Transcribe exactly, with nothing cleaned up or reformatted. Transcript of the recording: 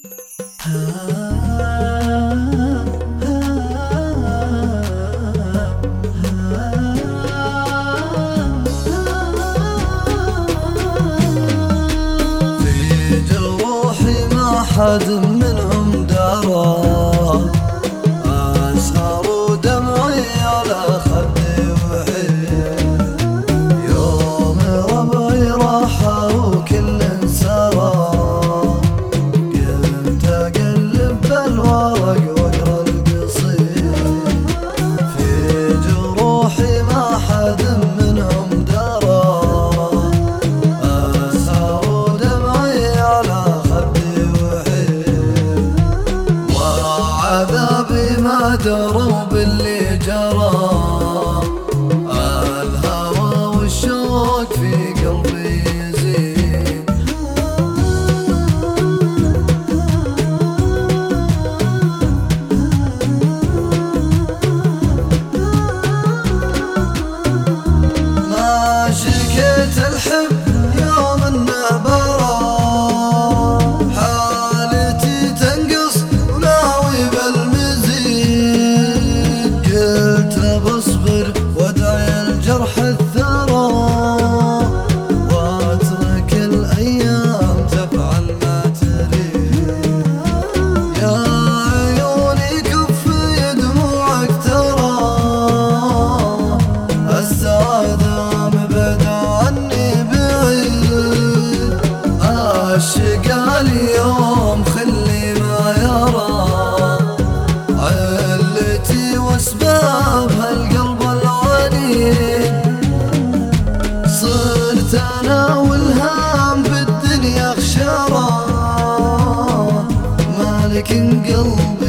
في جروحي ما حد منهم درى، أسهر ودمعي على خدي وحيد. يوم ربعي راحة وكل سرى، قمت أقلب بالورق واقرا القصيد. في جروحي ما حد منهم درى، أسهر ودمعي على خدي وحيد. وعذابي ما دروا باللي جرى، الهوى والشوق في قلبي يزيد. ما شكيت الحب يوم النبرة، حالتي تنقص وناوي بالمزيد. قلت بصبر وادعي الجرح الثرى، واترك الايام تفعل ما تريد. يا عيوني كفي دموعك ترى، السعادة مبعدة عني بعيد. الشقا اليوم خلي ما يرى، علتي واسبابها القلب العنيد. صرت انا والهام بالدنيا خشرة، مالك قلب